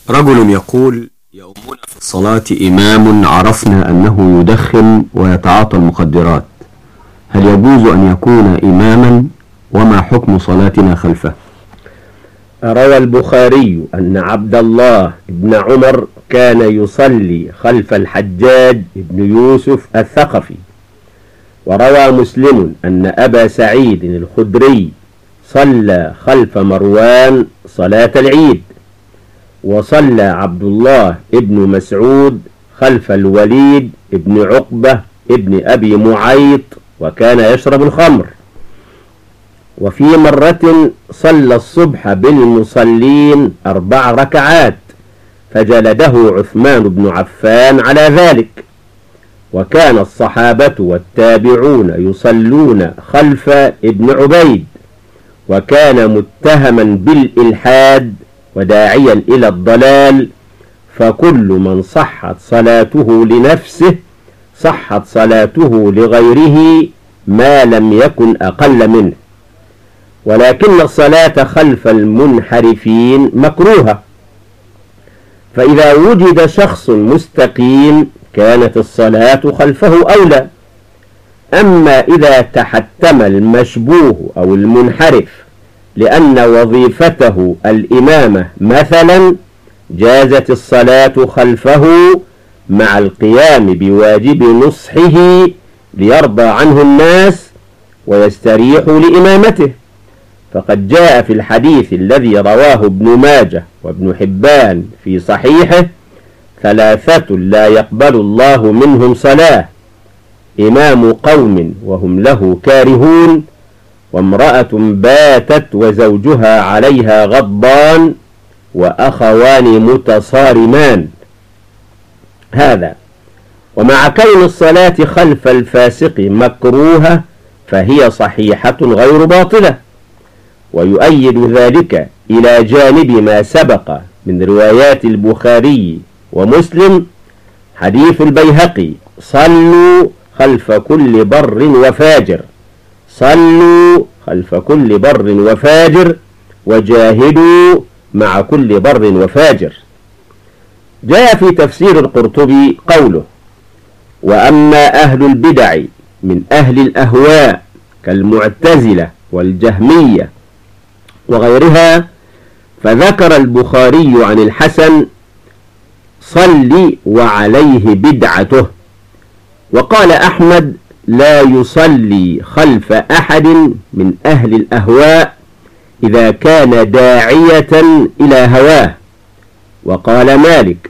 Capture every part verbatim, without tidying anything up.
رجل يقول: يؤمنا في الصلاة إمام عرفنا أنه يدخن ويتعاطى المخدرات، هل يجوز أن يكون إماما؟ وما حكم صلاتنا خلفه؟ روى البخاري أن عبد الله بن عمر كان يصلي خلف الحجاج بن يوسف الثقفي. وروى مسلم أن أبا سعيد الخدري صلى خلف مروان صلاة العيد. وصلى عبد الله بن مسعود خلف الوليد بن عقبة بن أبي معيط وكان يشرب الخمر. وفي مرة صلى الصبح بالمصلين أربع ركعات فجلده عثمان بن عفان على ذلك. وكان الصحابة والتابعون يصلون خلف ابن عبيد، وكان متهما بالإلحاد وداعيا إلى الضلال، فكل من صحت صلاته لنفسه صحت صلاته لغيره ما لم يكن أقل منه. ولكن الصلاة خلف المنحرفين مكروهة، فإذا وجد شخص مستقيم كانت الصلاة خلفه أولى. أما إذا تحتم المشبوه أو المنحرف لأن وظيفته الإمامة مثلا جازت الصلاة خلفه مع القيام بواجب نصحه ليرضى عنه الناس ويستريحوا لإمامته. فقد جاء في الحديث الذي رواه ابن ماجه وابن حبان في صحيحه: ثلاثة لا يقبل الله منهم صلاة: إمام قوم وهم له كارهون، وامرأة باتت وزوجها عليها غضبان، وأخوان متصارمان. هذا ومع كون الصلاة خلف الفاسق مكروهة فهي صحيحة غير باطلة. ويؤيد ذلك إلى جانب ما سبق من روايات البخاري ومسلم حديث البيهقي: صلوا خلف كل بر وفاجر، صلوا خلف كل بر وفاجر، وجاهدوا مع كل بر وفاجر. جاء في تفسير القرطبي قوله: وأما أهل البدع من أهل الأهواء كالمعتزلة والجهمية وغيرها، فذكر البخاري عن الحسن: صل وعليه بدعته. وقال أحمد: لا يصلي خلف أحد من أهل الأهواء إذا كان داعية إلى هواه. وقال مالك: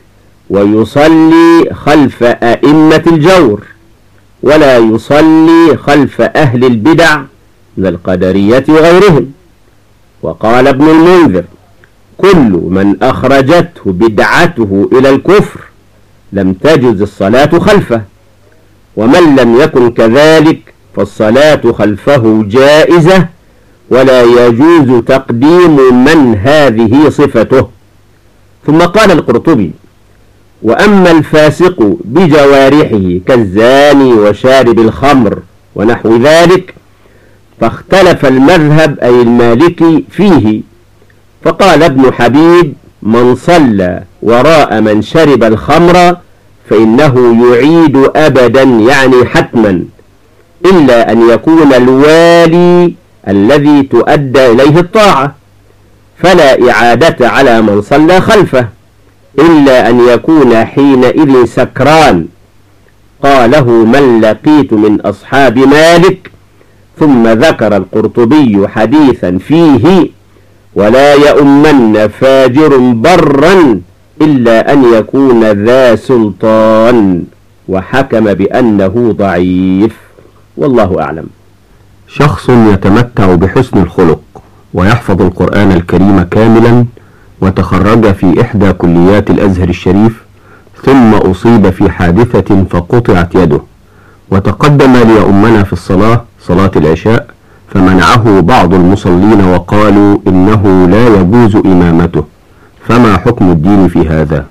ويصلي خلف أئمة الجور، ولا يصلي خلف أهل البدع من القدرية وغيرهم. وقال ابن المنذر: كل من أخرجته بدعته إلى الكفر لم تجز الصلاة خلفه، ومن لم يكن كذلك فالصلاة خلفه جائزة، ولا يجوز تقديم من هذه صفته. ثم قال القرطبي: وأما الفاسق بجوارحه كالزاني وشارب الخمر ونحو ذلك فاختلف المذهب أي المالكي فيه، فقال ابن حبيب: من صلى وراء من شرب الخمر فإنه يعيد أبدا، يعني حتما، إلا أن يكون الوالي الذي تؤدى إليه الطاعة، فلا إعادة على من صلى خلفه إلا أن يكون حينئذ سكران. قاله من لقيت من أصحاب مالك. ثم ذكر القرطبي حديثا فيه: ولا يؤمن فاجر برا إلا أن يكون ذا سلطان، وحكم بأنه ضعيف، والله أعلم. شخص يتمتع بحسن الخلق ويحفظ القرآن الكريم كاملا، وتخرج في إحدى كليات الأزهر الشريف، ثم أصيب في حادثة فقطعت يده، وتقدم ليؤمنا في الصلاة صلاة العشاء، فمنعه بعض المصلين وقالوا إنه لا يجوز إمامته، فما حكم الدين في هذا؟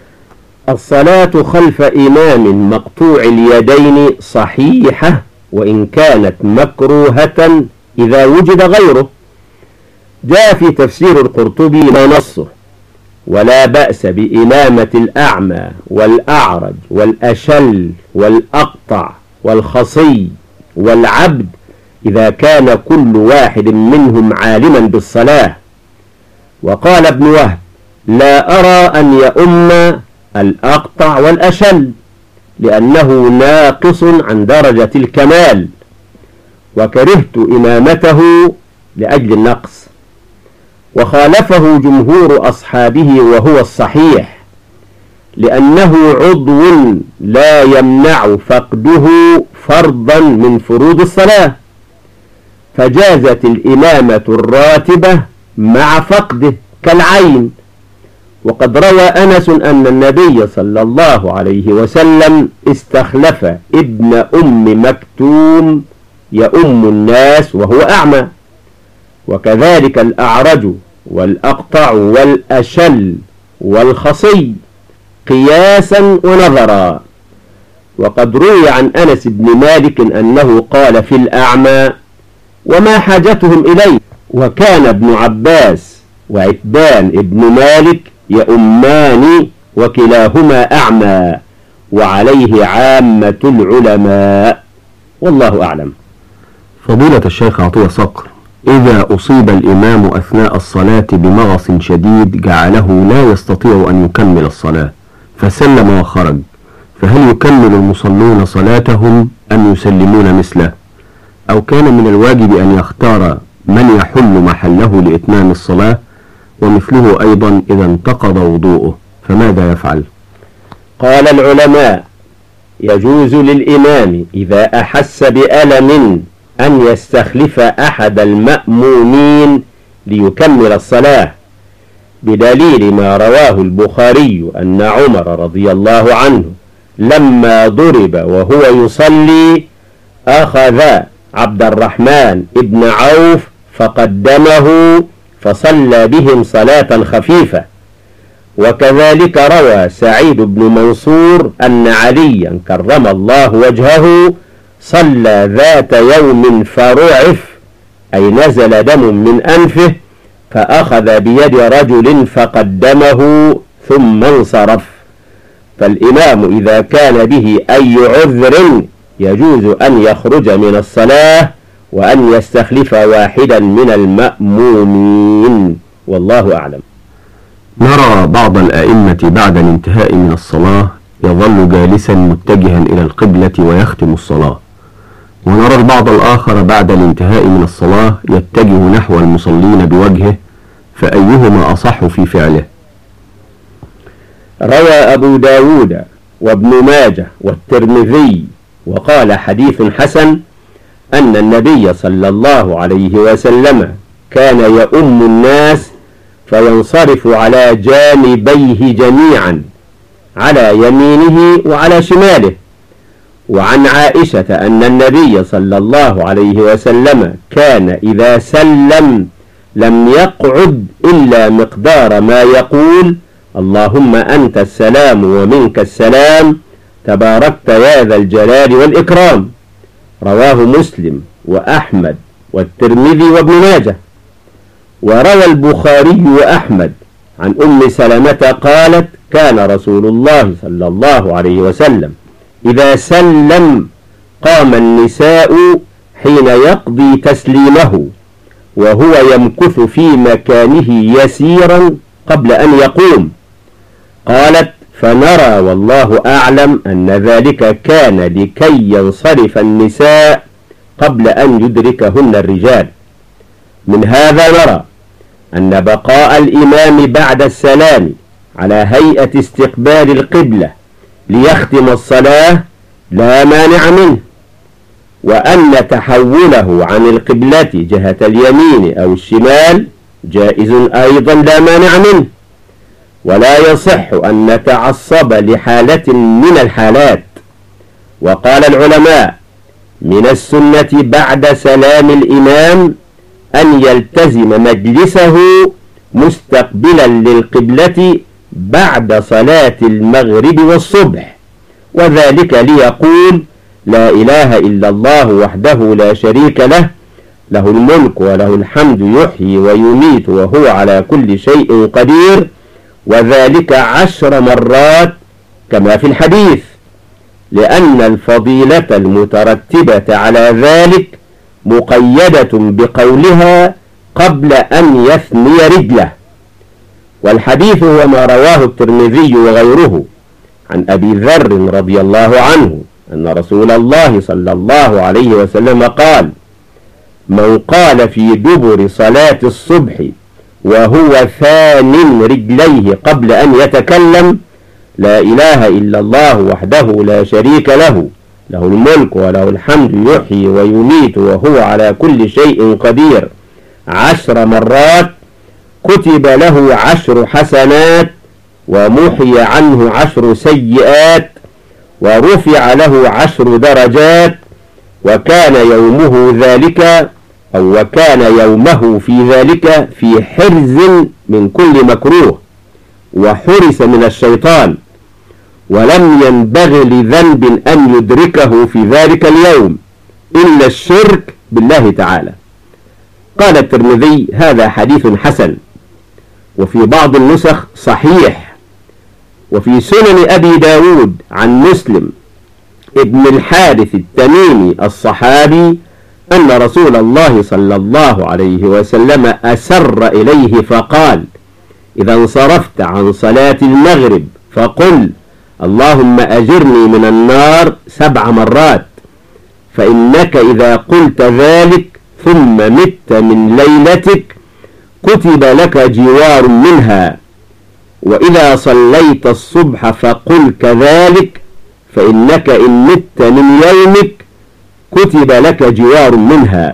الصلاة خلف إمام مقطوع اليدين صحيحة، وإن كانت مكروهة إذا وجد غيره. جاء في تفسير القرطبي ما نصه: ولا بأس بإمامة الأعمى والأعرج والأشل والأقطع والخصي والعبد إذا كان كل واحد منهم عالما بالصلاة. وقال ابن وهب: لا أرى أن يؤم الأقطع والأشل لأنه ناقص عن درجة الكمال، وكرهت إمامته لأجل النقص. وخالفه جمهور أصحابه وهو الصحيح، لأنه عضو لا يمنع فقده فرضا من فروض الصلاة، فجازت الإمامة الراتبة مع فقده كالعين. وقد روى أنس أن النبي صلى الله عليه وسلم استخلف ابن أم مكتوم يؤم الناس وهو أعمى، وكذلك الأعرج والأقطع والأشل والخصي قياسا ونظرا. وقد روي عن أنس بن مالك أنه قال في الأعمى: وما حاجتهم إليه؟ وكان ابن عباس وعتبان ابن مالك يؤمان وكلاهما أعمى، وعليه عامة العلماء، والله أعلم. فضيلة الشيخ عطية صقر، إذا أصيب الإمام أثناء الصلاة بمغص شديد جعله لا يستطيع أن يكمل الصلاة فسلم وخرج، فهل يكمل المصلون صلاتهم أم يسلمون مثله؟ أو كان من الواجب أن يختار من يحل محله لإتمام الصلاة، ومثله أيضا إذا انتقض وضوءه فماذا يفعل؟ قال العلماء: يجوز للإمام إذا أحس بألم أن يستخلف أحد المأمومين ليكمل الصلاة، بدليل ما رواه البخاري أن عمر رضي الله عنه لما ضرب وهو يصلي أخذ عبد الرحمن ابن عوف فقدمه فصلى بهم صلاة خفيفة. وكذلك روى سعيد بن منصور أن عليا كرم الله وجهه صلى ذات يوم فرعف، أي نزل دم من أنفه، فأخذ بيد رجل فقدمه ثم انصرف. فالإمام إذا كان به أي عذر يجوز أن يخرج من الصلاة وأن يستخلف واحدا من المأمومين، والله أعلم. نرى بعض الآئمة بعد الانتهاء من الصلاة يظل جالسا متجها إلى القبلة ويختم الصلاة، ونرى البعض الآخر بعد الانتهاء من الصلاة يتجه نحو المصلين بوجهه، فأيهما أصح في فعله؟ روى أبو داود وابن ماجه والترمذي وقال حديث حسن أن النبي صلى الله عليه وسلم كان يؤم الناس فينصرف على جانبيه جميعا، على يمينه وعلى شماله. وعن عائشة أن النبي صلى الله عليه وسلم كان إذا سلم لم يقعد إلا مقدار ما يقول: اللهم أنت السلام ومنك السلام، تباركت يا ذا الجلال والإكرام. رواه مسلم وأحمد والترمذي وابن ماجه. وروى البخاري وأحمد عن أم سلمة قالت: كان رسول الله صلى الله عليه وسلم إذا سلم قام النساء حين يقضي تسليمه وهو يمكث في مكانه يسيرا قبل أن يقوم. قالت: فنرى والله أعلم أن ذلك كان لكي ينصرف النساء قبل أن يدركهن الرجال. من هذا نرى أن بقاء الإمام بعد السلام على هيئة استقبال القبلة ليختم الصلاة لا مانع منه، وأن تحوله عن القبلة جهة اليمين أو الشمال جائز أيضا لا مانع منه، ولا يصح أن نتعصب لحالة من الحالات. وقال العلماء: من السنة بعد سلام الإمام أن يلتزم مجلسه مستقبلا للقبلة بعد صلاة المغرب والصبح، وذلك ليقول: لا إله إلا الله وحده لا شريك له، له الملك وله الحمد، يحيي ويميت وهو على كل شيء قدير، وذلك عشر مرات كما في الحديث، لأن الفضيلة المترتبة على ذلك مقيدة بقولها قبل أن يثني رجله. والحديث هو ما رواه الترمذي وغيره عن أبي ذر رضي الله عنه أن رسول الله صلى الله عليه وسلم قال: من قال في دبر صلاة الصبح وهو ثان رجليه قبل أن يتكلم: لا إله إلا الله وحده لا شريك له، له الملك وله الحمد يحيي ويميت وهو على كل شيء قدير، عشر مرات، كتب له عشر حسنات ومحي عنه عشر سيئات ورفع له عشر درجات، وكان يومه ذلك أو وكان يومه في ذلك في حرز من كل مكروه، وحرس من الشيطان، ولم ينبغي لذنب أن يدركه في ذلك اليوم إلا الشرك بالله تعالى. قال الترمذي: هذا حديث حسن. وفي بعض النسخ صحيح. وفي سنن أبي داود عن مسلم ابن الحارث التميمي الصحابي أن رسول الله صلى الله عليه وسلم أسر إليه فقال: إذا انصرفت عن صلاة المغرب فقل: اللهم أجرني من النار سبع مرات، فإنك إذا قلت ذلك ثم مت من ليلتك كتب لك جوار منها. وإذا صليت الصبح فقل كذلك، فإنك إن مت من يومك كتب لك جوار منها.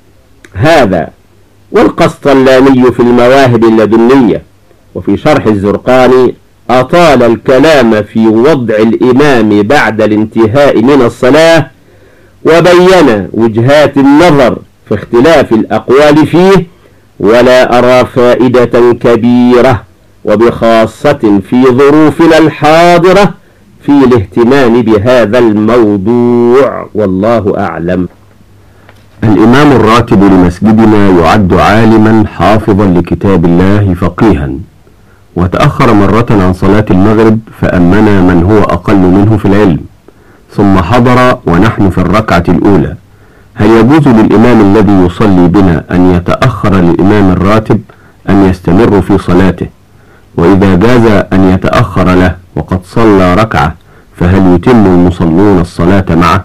هذا والقسطلاني في المواهب اللدنية وفي شرح الزرقاني أطال الكلام في وضع الإمام بعد الانتهاء من الصلاة، وبين وجهات النظر في اختلاف الأقوال فيه، ولا أرى فائدة كبيرة وبخاصة في ظروفنا الحاضرة في الاهتمام بهذا الموضوع، والله أعلم. الإمام الراتب لمسجدنا يعد عالما حافظا لكتاب الله فقيها، وتأخر مرة عن صلاة المغرب فأمنا من هو أقل منه في العلم، ثم حضر ونحن في الركعة الأولى. هل يجوز للإمام الذي يصلي بنا أن يتأخر للإمام الراتب أن يستمر في صلاته؟ وإذا جاز أن يتأخر له وقد صلى ركعة فهل يتم المصلون الصلاة معه؟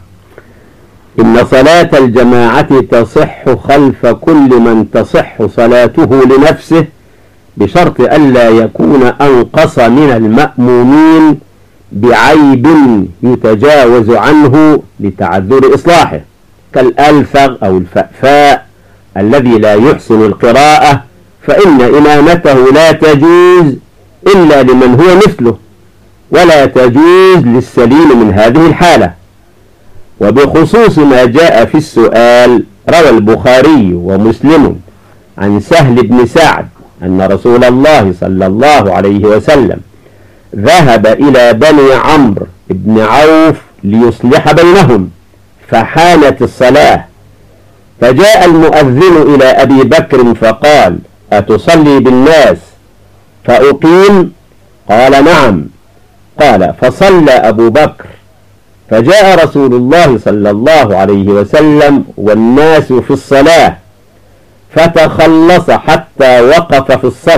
إن صلاة الجماعة تصح خلف كل من تصح صلاته لنفسه، بشرط ألا يكون أنقص من المأمومين بعيب يتجاوز عنه لتعذر إصلاحه، كالألفغ أو الفأفاء الذي لا يحسن القراءة، فإن إمامته لا تجوز إلا لمن هو مثله، ولا تجوز للسليم من هذه الحالة. وبخصوص ما جاء في السؤال، روى البخاري ومسلم عن سهل بن سعد أن رسول الله صلى الله عليه وسلم ذهب إلى بني عمرو بن عوف ليصلح بينهم، فحانت الصلاة، فجاء المؤذن إلى أبي بكر فقال: أتصلي بالناس فأقيم؟ قال: نعم. قال: فصلى أبو بكر، فجاء رسول الله صلى الله عليه وسلم والناس في الصلاة، فتخلص حتى وقف في الصف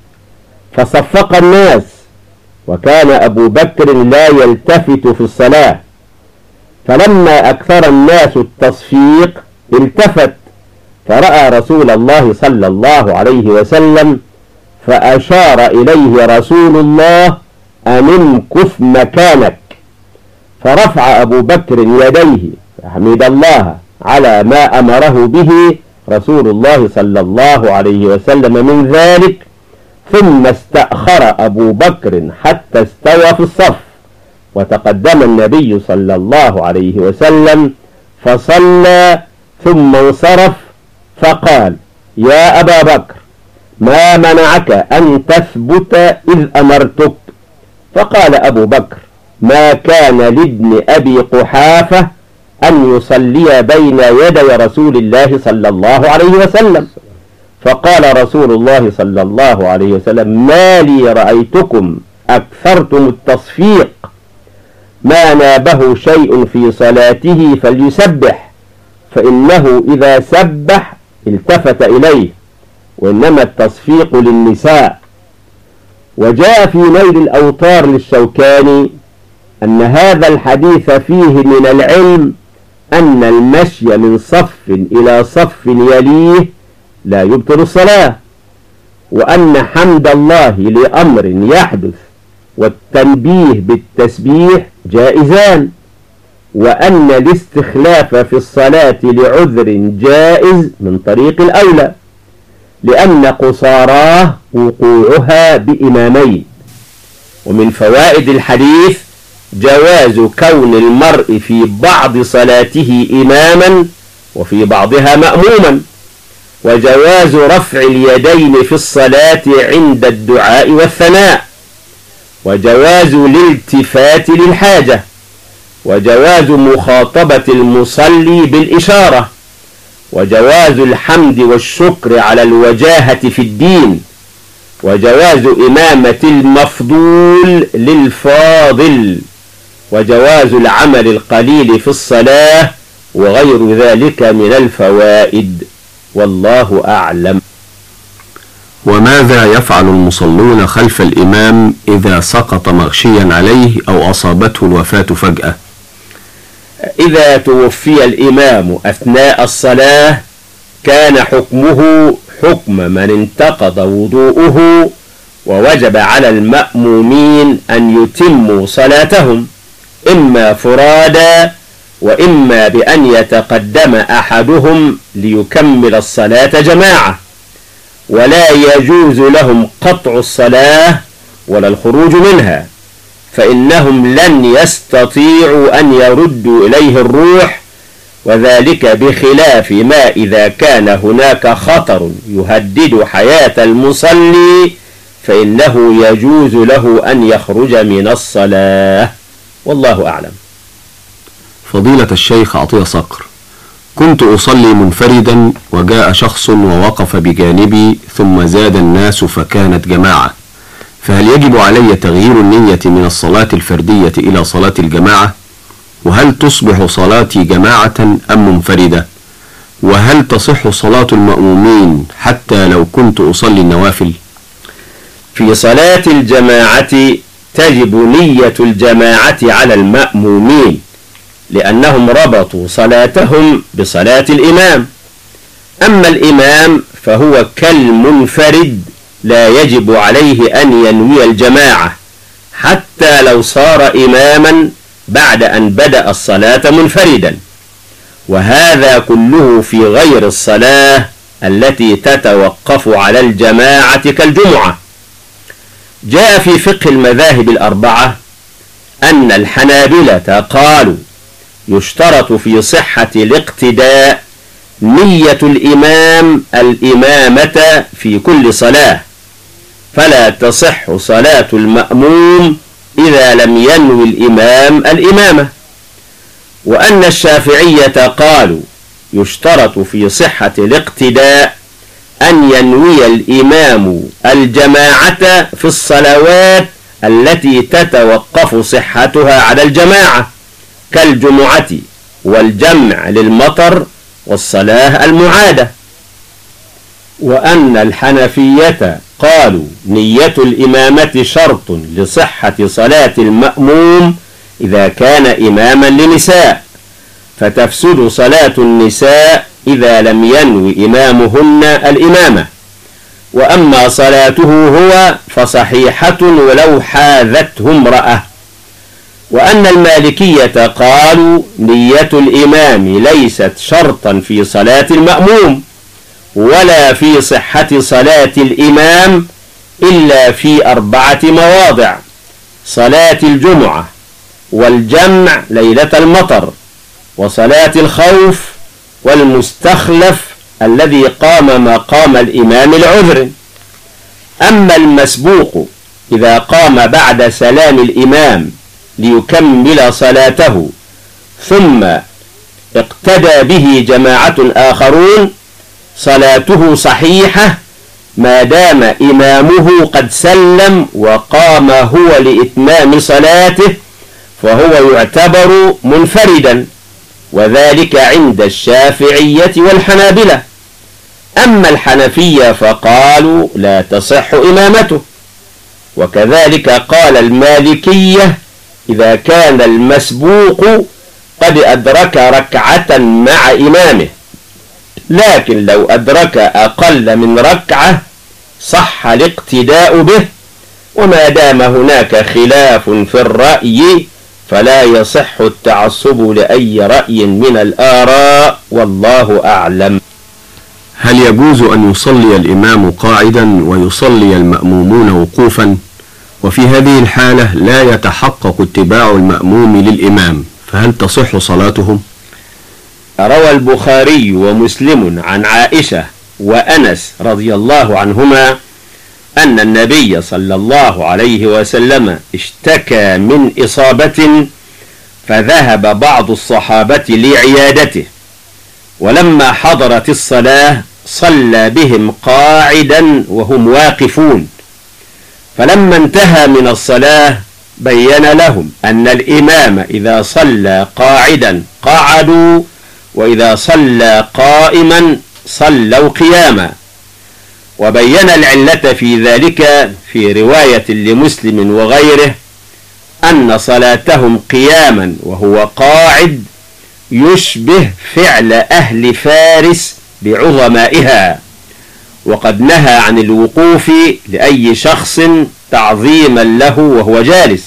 فصفق الناس، وكان أبو بكر لا يلتفت في الصلاة، فلما أكثر الناس التصفيق التفت فرأى رسول الله صلى الله عليه وسلم، فأشار إليه رسول الله أن امكث مكانك، فرفع أبو بكر يديه فحمد الله على ما أمره به رسول الله صلى الله عليه وسلم من ذلك، ثم استأخر أبو بكر حتى استوى في الصف، وتقدم النبي صلى الله عليه وسلم فصلى ثم انصرف، فقال: يا أبا بكر، ما منعك أن تثبت إذ أمرتك؟ فقال أبو بكر: ما كان لابن أبي قحافة أن يصلي بين يدي رسول الله صلى الله عليه وسلم، فقال رسول الله صلى الله عليه وسلم: ما لي رأيتكم أكثرتم التصفيق، ما نابه شيء في صلاته فليسبح، فإنه إذا سبح التفت إليه، وإنما التصفيق للنساء. وجاء في نيل الأوطار للشوكاني أن هذا الحديث فيه من العلم أن المشي من صف إلى صف يليه لا يبطل الصلاة، وأن حمد الله لأمر يحدث والتنبيه بالتسبيح جائزان، وأن الاستخلاف في الصلاة لعذر جائز من طريق الأولى، لأن قصاراه وقوعها بإمامين. ومن فوائد الحديث جواز كون المرء في بعض صلاته إماما وفي بعضها مأموما، وجواز رفع اليدين في الصلاة عند الدعاء والثناء، وجواز الالتفات للحاجة، وجواز مخاطبة المصلي بالإشارة، وجواز الحمد والشكر على الوجاهة في الدين، وجواز إمامة المفضول للفاضل، وجواز العمل القليل في الصلاة، وغير ذلك من الفوائد، والله أعلم. وماذا يفعل المصلون خلف الإمام إذا سقط مغشيا عليه أو أصابته الوفاة فجأة؟ إذا توفي الإمام أثناء الصلاة كان حكمه حكم من انتقض وضوءه، ووجب على المأمومين أن يتموا صلاتهم إما فرادا وإما بأن يتقدم أحدهم ليكمل الصلاة جماعة، ولا يجوز لهم قطع الصلاة ولا الخروج منها، فإنهم لن يستطيعوا أن يردوا إليه الروح، وذلك بخلاف ما إذا كان هناك خطر يهدد حياة المصلي، فإنه يجوز له أن يخرج من الصلاة، والله أعلم. فضيلة الشيخ عطية صقر، كنت أصلي منفردا وجاء شخص ووقف بجانبي ثم زاد الناس فكانت جماعة، فهل يجب علي تغيير النية من الصلاة الفردية إلى صلاة الجماعة؟ وهل تصبح صلاتي جماعة أم منفردة؟ وهل تصح صلاة المأمومين حتى لو كنت أصلي النوافل؟ في صلاة الجماعة تجب نية الجماعة على المأمومين، لأنهم ربطوا صلاتهم بصلاة الإمام. أما الإمام فهو كالمنفرد لا يجب عليه أن ينوي الجماعة حتى لو صار إماما بعد أن بدأ الصلاة منفردا، وهذا كله في غير الصلاة التي تتوقف على الجماعة كالجمعة. جاء في فقه المذاهب الأربعة أن الحنابلة قالوا يشترط في صحة الاقتداء نية الإمام الإمامة في كل صلاة، فلا تصح صلاة المأموم إذا لم ينوي الإمام الإمامة. وأن الشافعية قالوا يشترط في صحة الاقتداء أن ينوي الإمام الجماعة في الصلوات التي تتوقف صحتها على الجماعة كالجمعة والجمع للمطر والصلاة المعادة. وأن الحنفية قالوا نية الإمامة شرط لصحة صلاة المأموم إذا كان إماما لنساء، فتفسد صلاة النساء إذا لم ينوي إمامهن الإمامة، وأما صلاته هو فصحيحة ولو حاذته امرأة. وأن المالكية قالوا نية الإمام ليست شرطا في صلاة المأموم ولا في صحة صلاة الإمام إلا في أربعة مواضع: صلاة الجمعة، والجمع ليلة المطر، وصلاة الخوف، والمستخلف الذي قام مقام الإمام العذر. أما المسبوق إذا قام بعد سلام الإمام ليكمل صلاته ثم اقتدى به جماعة آخرون صلاته صحيحة ما دام إمامه قد سلم وقام هو لإتمام صلاته، فهو يعتبر منفردا، وذلك عند الشافعية والحنابلة. أما الحنفية فقالوا لا تصح إمامته، وكذلك قال المالكية إذا كان المسبوق قد أدرك ركعة مع إمامه، لكن لو أدرك أقل من ركعة صح الاقتداء به، وما دام هناك خلاف في الرأي فلا يصح التعصب لأي رأي من الآراء، والله أعلم. هل يجوز أن يصلي الإمام قاعدا ويصلي المأمومون وقوفا، وفي هذه الحالة لا يتحقق اتباع المأموم للإمام، فهل تصح صلاتهم؟ روى البخاري ومسلم عن عائشة وأنس رضي الله عنهما أن النبي صلى الله عليه وسلم اشتكى من إصابة، فذهب بعض الصحابة لعيادته، ولما حضرت الصلاة صلى بهم قاعدا وهم واقفون، فلما انتهى من الصلاة بين لهم أن الإمام إذا صلى قاعدا قعدوا، وإذا صلى قائما صلوا قياما. وبين العلة في ذلك في رواية لمسلم وغيره أن صلاتهم قياما وهو قاعد يشبه فعل أهل فارس بعظمائها، وقد نهى عن الوقوف لأي شخص تعظيما له وهو جالس.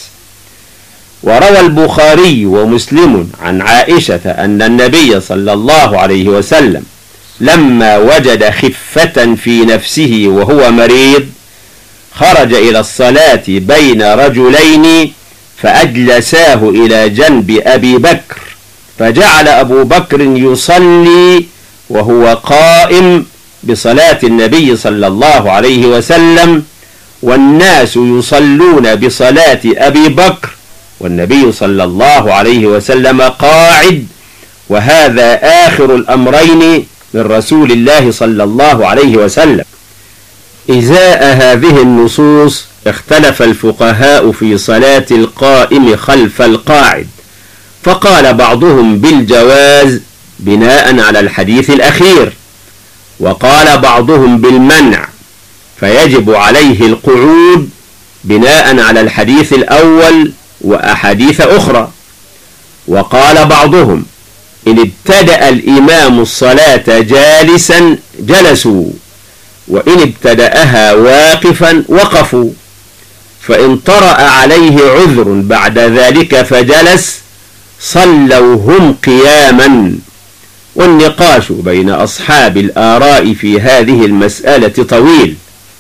وروى البخاري ومسلم عن عائشة أن النبي صلى الله عليه وسلم لما وجد خفة في نفسه وهو مريض خرج إلى الصلاة بين رجلين فأجلساه إلى جنب أبي بكر، فجعل أبو بكر يصلي وهو قائم بصلاة النبي صلى الله عليه وسلم، والناس يصلون بصلاة أبي بكر والنبي صلى الله عليه وسلم قاعد، وهذا آخر الأمرين من رسول الله صلى الله عليه وسلم. إزاء هذه النصوص اختلف الفقهاء في صلاة القائم خلف القاعد، فقال بعضهم بالجواز بناء على الحديث الأخير، وقال بعضهم بالمنع فيجب عليه القعود بناء على الحديث الأول وأحاديث أخرى، وقال بعضهم إن ابتدأ الإمام الصلاة جالسا جلسوا، وإن ابتدأها واقفا وقفوا، فإن طرأ عليه عذر بعد ذلك فجلس صلوا هم قياما. والنقاش بين أصحاب الآراء في هذه المسألة طويل.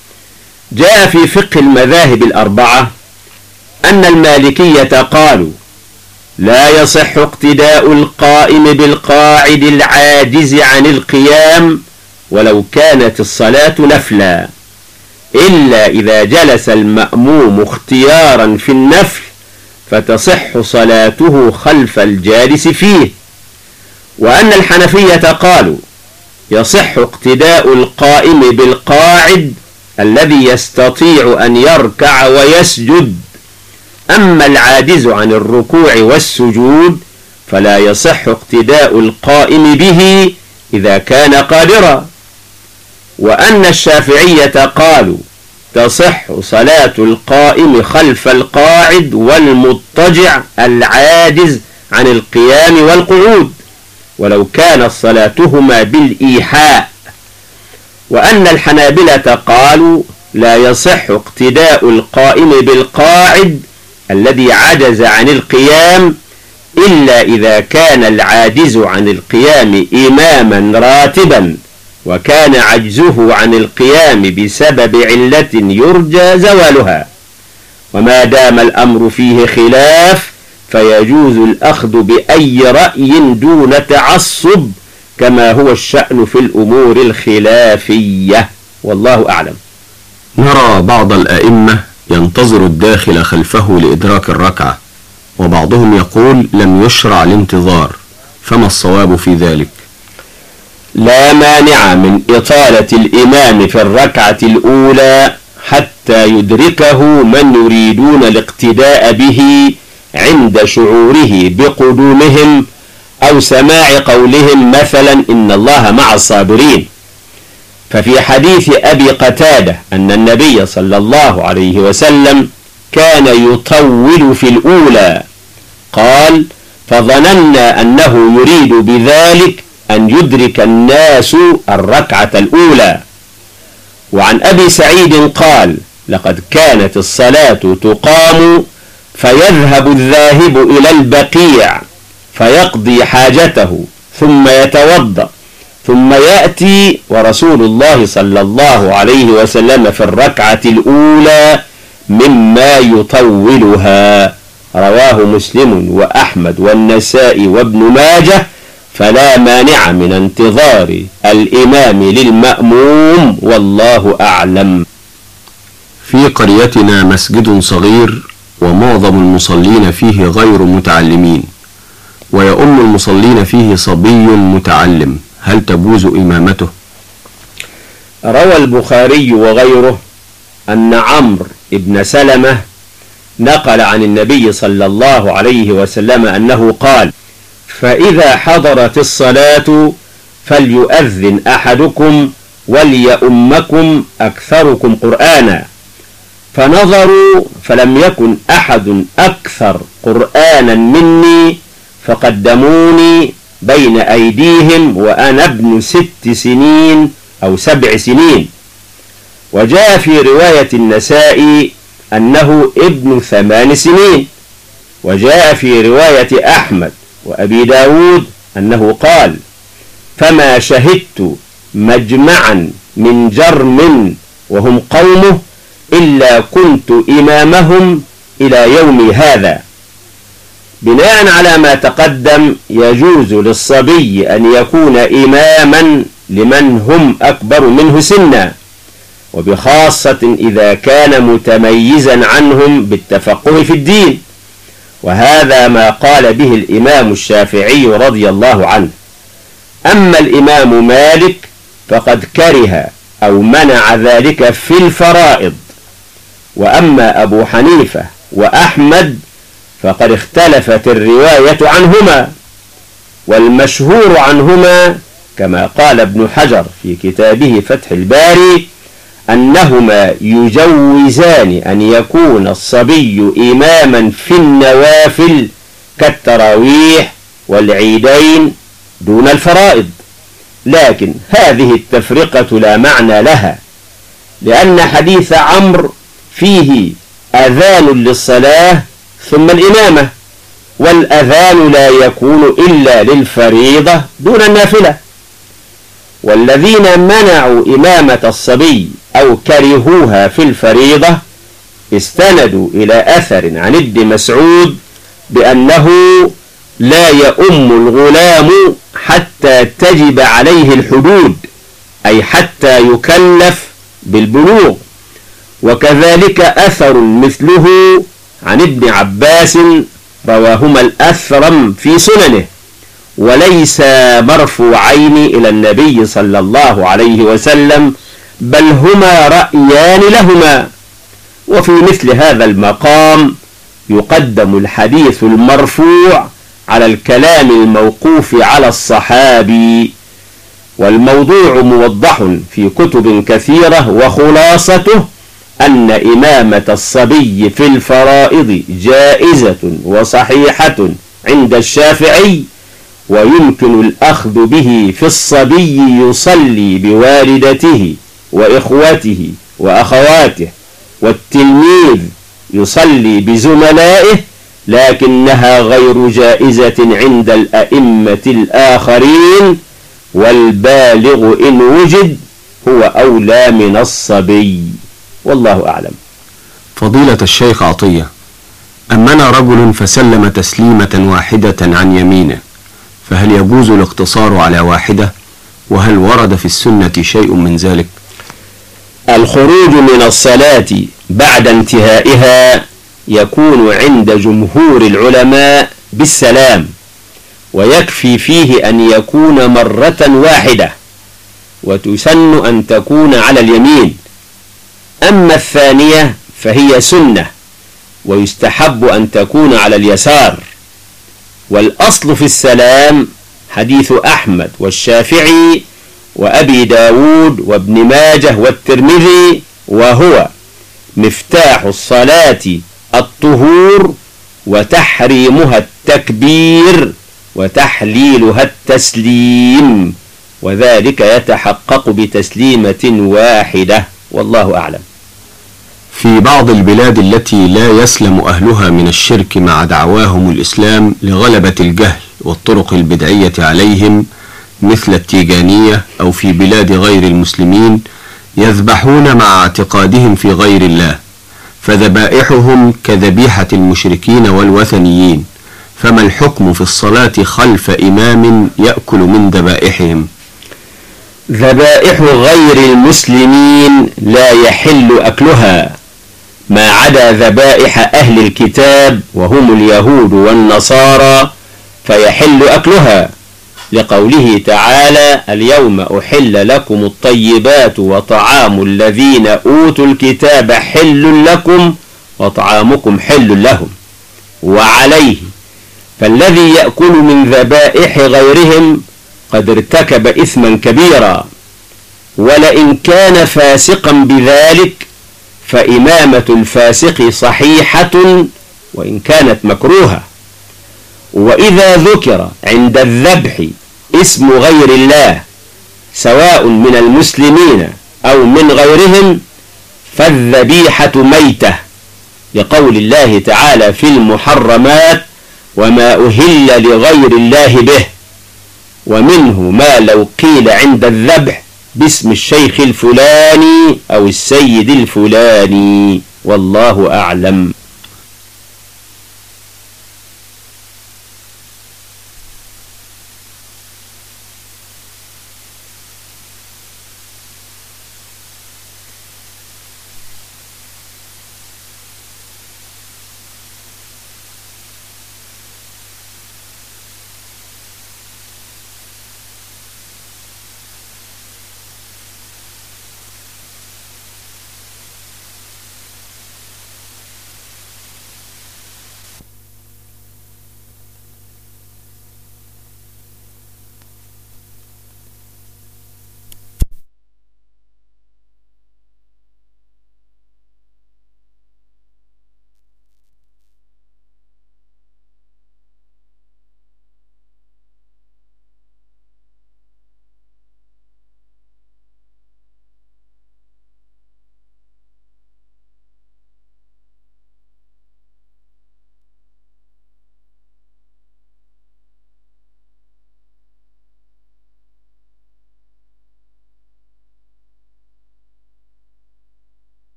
جاء في فقه المذاهب الأربعة أن المالكية قالوا لا يصح اقتداء القائم بالقاعد العاجز عن القيام ولو كانت الصلاة نفلا، إلا إذا جلس المأموم اختيارا في النفل فتصح صلاته خلف الجالس فيه. وأن الحنفية قالوا يصح اقتداء القائم بالقاعد الذي يستطيع أن يركع ويسجد، أما العاجز عن الركوع والسجود فلا يصح اقتداء القائم به إذا كان قادرا. وأن الشافعية قالوا تصح صلاة القائم خلف القاعد والمضطجع العاجز عن القيام والقعود ولو كانت صلاتهما بالإيحاء. وأن الحنابلة قالوا لا يصح اقتداء القائم بالقاعد الذي عجز عن القيام إلا إذا كان العاجز عن القيام إماما راتبا وكان عجزه عن القيام بسبب علة يرجى زوالها. وما دام الأمر فيه خلاف فيجوز الأخذ بأي رأي دون تعصب كما هو الشأن في الأمور الخلافية، والله أعلم. نرى بعض الأئمة ينتظر الداخل خلفه لإدراك الركعة، وبعضهم يقول لم يشرع الانتظار، فما الصواب في ذلك؟ لا مانع من إطالة الإمام في الركعة الأولى حتى يدركه من يريدون الاقتداء به عند شعوره بقدومهم أو سماع قولهم مثلا إن الله مع الصابرين. ففي حديث أبي قتادة أن النبي صلى الله عليه وسلم كان يطول في الأولى، قال: فظننا أنه يريد بذلك أن يدرك الناس الركعة الأولى. وعن أبي سعيد قال: لقد كانت الصلاة تقام فيذهب الذاهب إلى البقيع فيقضي حاجته ثم يتوضأ ثم يأتي ورسول الله صلى الله عليه وسلم في الركعة الأولى مما يطولها. رواه مسلم وأحمد والنسائي وابن ماجه، فلا مانع من انتظار الإمام للمأموم، والله أعلم. في قريتنا مسجد صغير ومعظم المصلين فيه غير متعلمين، ويؤم المصلين فيه صبي متعلم، هل تجوز إمامته؟ روى البخاري وغيره أن عمرو بن سلمة نقل عن النبي صلى الله عليه وسلم أنه قال: فإذا حضرت الصلاة فليؤذن أحدكم وليؤمكم أكثركم قرآنا. فنظروا فلم يكن أحد أكثر قرآنا مني فقدموني بين أيديهم وأنا ابن ست سنين أو سبع سنين. وجاء في رواية النسائي أنه ابن ثمان سنين. وجاء في رواية أحمد وأبي داود أنه قال: فما شهدت مجمعا من جرم وهم قومه إلا كنت إمامهم إلى يومي هذا. بناء على ما تقدم يجوز للصبي أن يكون إماما لمن هم أكبر منه سنا، وبخاصة إذا كان متميزا عنهم بالتفقه في الدين، وهذا ما قال به الإمام الشافعي رضي الله عنه. أما الإمام مالك فقد كره أو منع ذلك في الفرائض. وأما أبو حنيفة وأحمد فقد اختلفت الرواية عنهما، والمشهور عنهما كما قال ابن حجر في كتابه فتح الباري أنهما يجوزان أن يكون الصبي إماما في النوافل كالتراويح والعيدين دون الفرائض. لكن هذه التفرقة لا معنى لها، لأن حديث عمرو فيه أذان للصلاة ثم الإمامة، والأذان لا يكون إلا للفريضة دون النافلة. والذين منعوا إمامة الصبي أو كرهوها في الفريضة استندوا إلى أثر عن ابن مسعود بأنه لا يؤم الغلام حتى تجب عليه الحدود، أي حتى يكلف بالبلوغ. وكذلك أثر مثله عن ابن عباس رواهما الأثرم في سننه، وليس مرفوعين إلى النبي صلى الله عليه وسلم، بل هما رأيان لهما. وفي مثل هذا المقام يقدم الحديث المرفوع على الكلام الموقوف على الصحابي. والموضوع موضح في كتب كثيرة، وخلاصته أن إمامة الصبي في الفرائض جائزة وصحيحة عند الشافعي، ويمكن الأخذ به في الصبي يصلي بوالدته وإخوته وأخواته، والتلميذ يصلي بزملائه، لكنها غير جائزة عند الأئمة الآخرين، والبالغ إن وجد هو أولى من الصبي، والله أعلم. فضيلة الشيخ عطية، أمنا رجل فسلم تسليمة واحدة عن يمينه، فهل يجوز الاقتصار على واحدة؟ وهل ورد في السنة شيء من ذلك؟ الخروج من الصلاة بعد انتهائها يكون عند جمهور العلماء بالسلام، ويكفي فيه أن يكون مرة واحدة، وتسن أن تكون على اليمين. أما الثانية فهي سنة ويستحب أن تكون على اليسار. والأصل في السلام حديث أحمد والشافعي وأبي داود وابن ماجه والترمذي، وهو: مفتاح الصلاة الطهور، وتحريمها التكبير، وتحليلها التسليم، وذلك يتحقق بتسليمة واحدة، والله أعلم. في بعض البلاد التي لا يسلم أهلها من الشرك مع دعواهم الإسلام لغلبة الجهل والطرق البدعية عليهم، مثل التيجانية أو في بلاد غير المسلمين، يذبحون مع اعتقادهم في غير الله، فذبائحهم كذبيحة المشركين والوثنيين، فما الحكم في الصلاة خلف إمام يأكل من ذبائحهم؟ ذبائح غير المسلمين لا يحل أكلها، ما عدا ذبائح أهل الكتاب وهم اليهود والنصارى فيحل أكلها، لقوله تعالى: اليوم أحل لكم الطيبات وطعام الذين أوتوا الكتاب حل لكم وطعامكم حل لهم. وعليه فالذي يأكل من ذبائح غيرهم قد ارتكب إثما كبيرا، ولئن كان فاسقا بذلك فإمامة الفاسق صحيحة وإن كانت مكروهة. وإذا ذكر عند الذبح اسم غير الله سواء من المسلمين أو من غيرهم فالذبيحة ميتة، لقول الله تعالى في المحرمات: وما أهل لغير الله به. ومنه ما لو قيل عند الذبح باسم الشيخ الفلاني أو السيد الفلاني، والله أعلم.